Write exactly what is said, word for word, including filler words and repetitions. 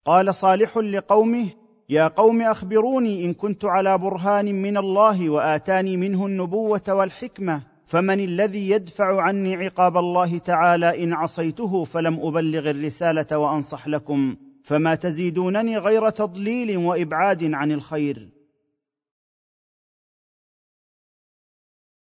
قال صالح لقومه: يا قوم اخبروني ان كنت على برهان من الله واتاني منه النبوه والحكمه، فمن الذي يدفع عني عقاب الله تعالى ان عصيته فلم ابلغ الرساله وانصح لكم؟ فما تزيدونني غير تضليل وابعاد عن الخير.